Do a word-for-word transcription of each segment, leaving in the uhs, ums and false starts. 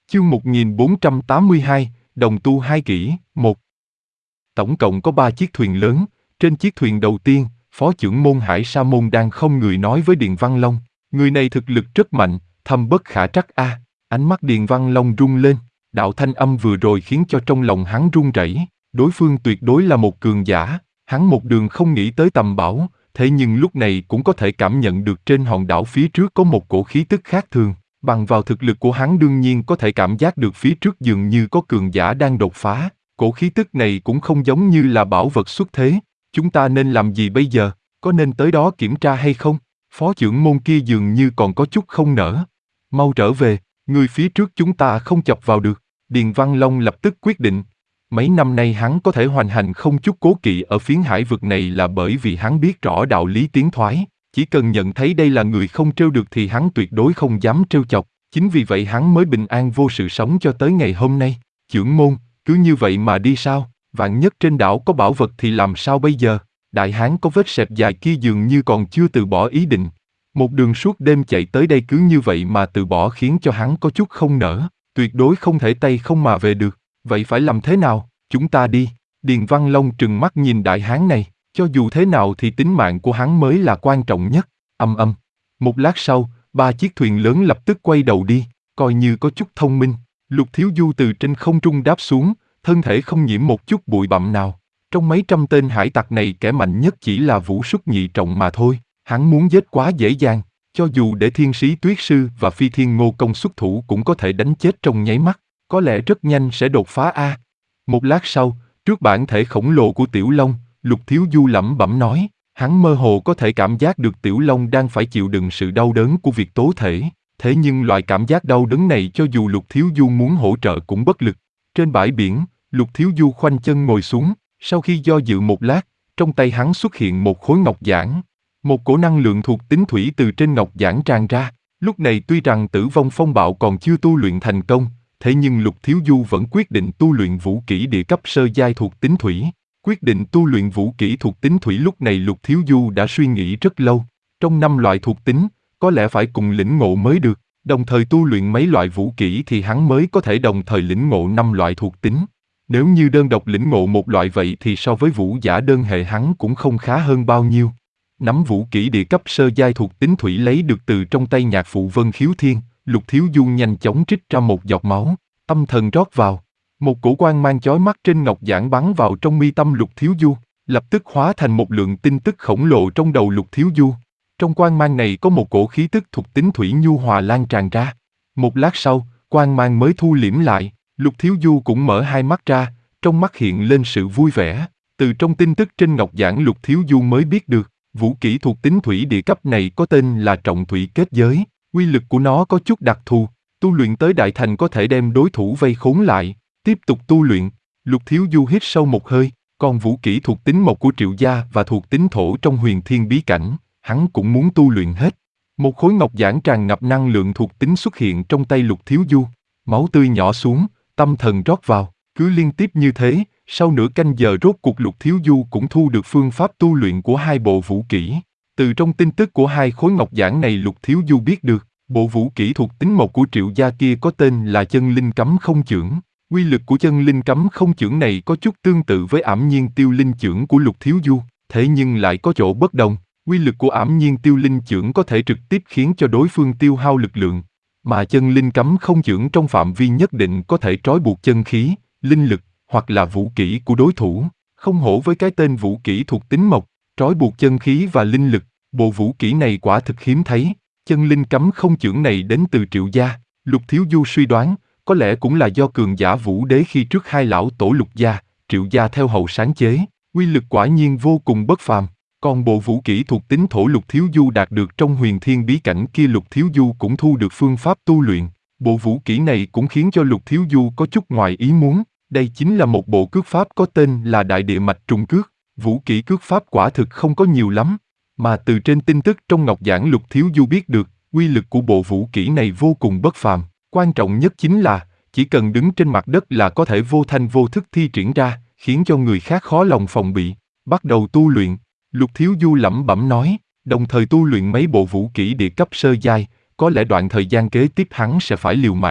Chương một nghìn bốn trăm tám mươi hai, Đồng tu hai kỷ, một. Tổng cộng có ba chiếc thuyền lớn, trên chiếc thuyền đầu tiên, Phó chưởng môn Hải Sa Môn đang không người nói với Điền Văn Long, người này thực lực rất mạnh, thâm bất khả trắc a. Ánh mắt Điền Văn Long rung lên, đạo thanh âm vừa rồi khiến cho trong lòng hắn run rẩy, đối phương tuyệt đối là một cường giả, hắn một đường không nghĩ tới tầm bảo, thế nhưng lúc này cũng có thể cảm nhận được trên hòn đảo phía trước có một cổ khí tức khác thường. Bằng vào thực lực của hắn đương nhiên có thể cảm giác được phía trước dường như có cường giả đang đột phá, cổ khí tức này cũng không giống như là bảo vật xuất thế. Chúng ta nên làm gì bây giờ, có nên tới đó kiểm tra hay không? Phó chưởng môn kia dường như còn có chút không nỡ. Mau trở về, người phía trước chúng ta không chọc vào được. Điền Văn Long lập tức quyết định. Mấy năm nay hắn có thể hoành hành không chút cố kỵ ở phiến hải vực này là bởi vì hắn biết rõ đạo lý tiến thoái. Chỉ cần nhận thấy đây là người không trêu được thì hắn tuyệt đối không dám trêu chọc, chính vì vậy hắn mới bình an vô sự sống cho tới ngày hôm nay. Chưởng môn, cứ như vậy mà đi sao? Vạn nhất trên đảo có bảo vật thì làm sao bây giờ? Đại hán có vết sẹo dài kia dường như còn chưa từ bỏ ý định. Một đường suốt đêm chạy tới đây cứ như vậy mà từ bỏ khiến cho hắn có chút không nỡ, tuyệt đối không thể tay không mà về được. Vậy phải làm thế nào? Chúng ta đi. Điền Văn Long trừng mắt nhìn đại hán này. Cho dù thế nào thì tính mạng của hắn mới là quan trọng nhất. Âm âm. Một lát sau, ba chiếc thuyền lớn lập tức quay đầu đi, coi như có chút thông minh. Lục Thiếu Du từ trên không trung đáp xuống, thân thể không nhiễm một chút bụi bặm nào. Trong mấy trăm tên hải tặc này kẻ mạnh nhất chỉ là Vũ Xuất nhị trọng mà thôi. Hắn muốn giết quá dễ dàng, cho dù để Thiên Sĩ Tuyết Sư và Phi Thiên Ngô Công xuất thủ cũng có thể đánh chết trong nháy mắt. Có lẽ rất nhanh sẽ đột phá a. Một lát sau, trước bản thể khổng lồ của Tiểu Long, Lục Thiếu Du lẩm bẩm nói, hắn mơ hồ có thể cảm giác được Tiểu Long đang phải chịu đựng sự đau đớn của việc tố thể, thế nhưng loại cảm giác đau đớn này cho dù Lục Thiếu Du muốn hỗ trợ cũng bất lực. Trên bãi biển, Lục Thiếu Du khoanh chân ngồi xuống, sau khi do dự một lát, trong tay hắn xuất hiện một khối ngọc giản. Một cổ năng lượng thuộc tính thủy từ trên ngọc giản tràn ra, lúc này tuy rằng Tử Vong Phong Bạo còn chưa tu luyện thành công, thế nhưng Lục Thiếu Du vẫn quyết định tu luyện vũ kỹ địa cấp sơ giai thuộc tính thủy. Quyết định tu luyện vũ kỹ thuộc tính thủy lúc này Lục Thiếu Du đã suy nghĩ rất lâu. Trong năm loại thuộc tính, có lẽ phải cùng lĩnh ngộ mới được, đồng thời tu luyện mấy loại vũ kỹ thì hắn mới có thể đồng thời lĩnh ngộ năm loại thuộc tính. Nếu như đơn độc lĩnh ngộ một loại vậy thì so với vũ giả đơn hệ hắn cũng không khá hơn bao nhiêu. Nắm vũ kỹ địa cấp sơ giai thuộc tính thủy lấy được từ trong tay nhạc phụ Vân Khiếu Thiên, Lục Thiếu Du nhanh chóng trích ra một giọt máu, tâm thần rót vào. Một cổ quang mang chói mắt trên ngọc giản bắn vào trong mi tâm Lục Thiếu Du, lập tức hóa thành một lượng tin tức khổng lồ trong đầu Lục Thiếu Du. Trong quang mang này có một cổ khí tức thuộc tính thủy nhu hòa lan tràn ra. Một lát sau, quang mang mới thu liễm lại, Lục Thiếu Du cũng mở hai mắt ra, trong mắt hiện lên sự vui vẻ. Từ trong tin tức trên ngọc giản Lục Thiếu Du mới biết được, vũ kỹ thuộc tính thủy địa cấp này có tên là Trọng Thủy Kết Giới, uy lực của nó có chút đặc thù, tu luyện tới đại thành có thể đem đối thủ vây khốn lại. Tiếp tục tu luyện, Lục Thiếu Du hít sâu một hơi, còn vũ kỹ thuộc tính mộc của Triệu gia và thuộc tính thổ trong Huyền Thiên bí cảnh, hắn cũng muốn tu luyện hết. Một khối ngọc giản tràn ngập năng lượng thuộc tính xuất hiện trong tay Lục Thiếu Du, máu tươi nhỏ xuống, tâm thần rót vào, cứ liên tiếp như thế, sau nửa canh giờ rốt cuộc Lục Thiếu Du cũng thu được phương pháp tu luyện của hai bộ vũ kỹ. Từ trong tin tức của hai khối ngọc giản này Lục Thiếu Du biết được, bộ vũ kỹ thuộc tính mộc của Triệu gia kia có tên là Chân Linh Cấm Không Chưởng. Quy lực của Chân Linh Cấm Không Chưởng này có chút tương tự với Ảm Nhiên Tiêu Linh Chưởng của Lục Thiếu Du, thế nhưng lại có chỗ bất đồng. Quy lực của Ảm Nhiên Tiêu Linh Chưởng có thể trực tiếp khiến cho đối phương tiêu hao lực lượng, mà Chân Linh Cấm Không Chưởng trong phạm vi nhất định có thể trói buộc chân khí, linh lực hoặc là vũ kỹ của đối thủ. Không hổ với cái tên vũ kỹ thuộc tính mộc, trói buộc chân khí và linh lực, bộ vũ kỹ này quả thực hiếm thấy. Chân Linh Cấm Không Chưởng này đến từ Triệu gia, Lục Thiếu Du suy đoán, có lẽ cũng là do cường giả vũ đế khi trước hai lão tổ Lục gia, Triệu gia theo hầu sáng chế, uy lực quả nhiên vô cùng bất phàm. Còn bộ vũ kỹ thuộc tính thổ Lục Thiếu Du đạt được trong Huyền Thiên bí cảnh kia Lục Thiếu Du cũng thu được phương pháp tu luyện. Bộ vũ kỹ này cũng khiến cho Lục Thiếu Du có chút ngoài ý muốn, đây chính là một bộ cước pháp có tên là Đại Địa Mạch Trùng Cước. Vũ kỹ cước pháp quả thực không có nhiều lắm, mà từ trên tin tức trong ngọc giản Lục Thiếu Du biết được, uy lực của bộ vũ kỹ này vô cùng bất phàm. Quan trọng nhất chính là, chỉ cần đứng trên mặt đất là có thể vô thanh vô thức thi triển ra, khiến cho người khác khó lòng phòng bị. Bắt đầu tu luyện, Lục Thiếu Du lẩm bẩm nói, đồng thời tu luyện mấy bộ vũ kỹ địa cấp sơ giai, có lẽ đoạn thời gian kế tiếp hắn sẽ phải liều mạng.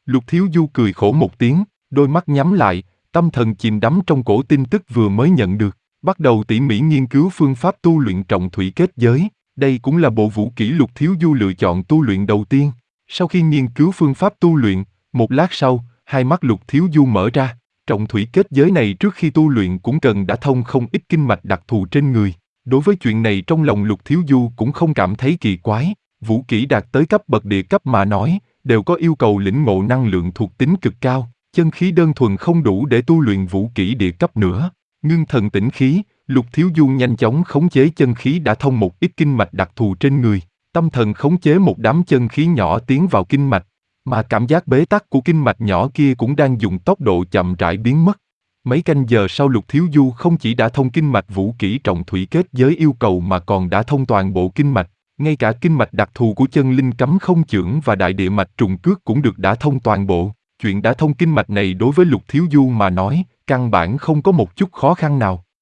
Lục Thiếu Du cười khổ một tiếng, đôi mắt nhắm lại, tâm thần chìm đắm trong cổ tin tức vừa mới nhận được, bắt đầu tỉ mỉ nghiên cứu phương pháp tu luyện trọng thủy kết giới. Đây cũng là bộ vũ kỹ Lục Thiếu Du lựa chọn tu luyện đầu tiên. Sau khi nghiên cứu phương pháp tu luyện, một lát sau, hai mắt Lục Thiếu Du mở ra. Trọng thủy kết giới này trước khi tu luyện cũng cần đã thông không ít kinh mạch đặc thù trên người. Đối với chuyện này trong lòng Lục Thiếu Du cũng không cảm thấy kỳ quái. Vũ kỹ đạt tới cấp bậc địa cấp mà nói, đều có yêu cầu lĩnh ngộ năng lượng thuộc tính cực cao. Chân khí đơn thuần không đủ để tu luyện vũ kỹ địa cấp nữa. Ngưng thần tĩnh khí, Lục Thiếu Du nhanh chóng khống chế chân khí đã thông một ít kinh mạch đặc thù trên người. Tâm thần khống chế một đám chân khí nhỏ tiến vào kinh mạch, mà cảm giác bế tắc của kinh mạch nhỏ kia cũng đang dùng tốc độ chậm rãi biến mất. Mấy canh giờ sau Lục Thiếu Du không chỉ đã thông kinh mạch vũ kỹ trọng thủy kết giới yêu cầu mà còn đã thông toàn bộ kinh mạch, ngay cả kinh mạch đặc thù của chân linh cấm không chưởng và đại địa mạch trùng cước cũng được đã thông toàn bộ. Chuyện đã thông kinh mạch này đối với Lục Thiếu Du mà nói, căn bản không có một chút khó khăn nào.